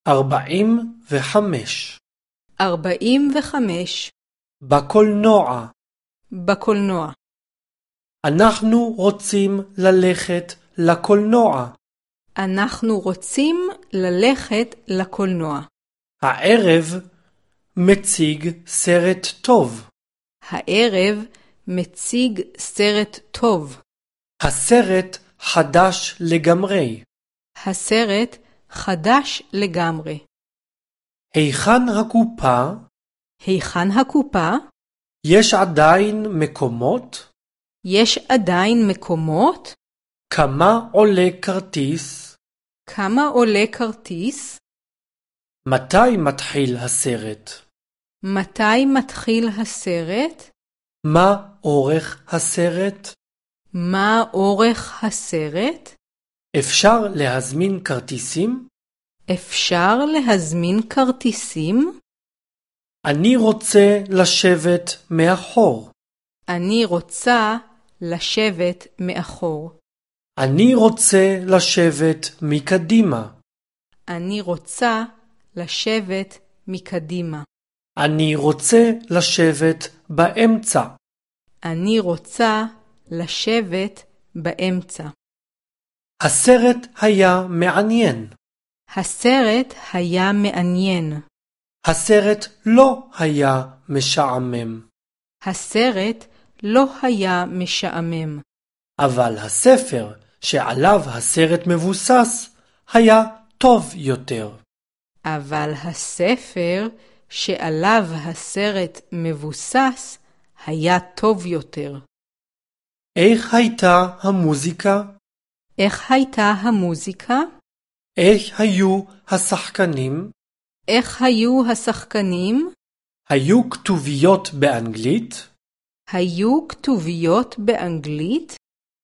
45. 45. בקולנוע. בקולנוע. אנחנו רוצים ללכת לקולנוע. אנחנו רוצים ללכת לקולנוע. הערב מציג סרט טוב. הערב מציג סרט טוב. הסרט חדש לגמרי. הסרט חדש לגמרי. היכן הקופה? היכן הקופה? יש עדיין מקומות? יש עדיין מקומות? כמה עולה כרטיס? כמה עולה כרטיס? מתי מתחיל הסרט? מתי מתחיל הסרט? מה אורך הסרט? מה אורך הסרט? אפשר להזמין כרטיסים? אפשר להזמין כרטיסים? אני רוצה לשבת מאחור. אני רוצה לשבת מאחור. אני רוצה לשבת מקדימה. אני רוצה לשבת מקדימה. אני רוצה לשבת באמצע. אני רוצה לשבת באמצע. הסרט היה מעניין. הסרט היה מעניין. הסרט לא היה משעמם. הסרט לא היה משעמם. אבל הספר שעליו הסרט מבוסס היה טוב יותר. אבל הספר שעליו הסרט מבוסס היה טוב יותר. איך הייתה המוזיקה? איך הייתה המוזיקה? איך היו השחקנים? איך היו השחקנים? היו כתוביות באנגלית? היו כתוביות באנגלית?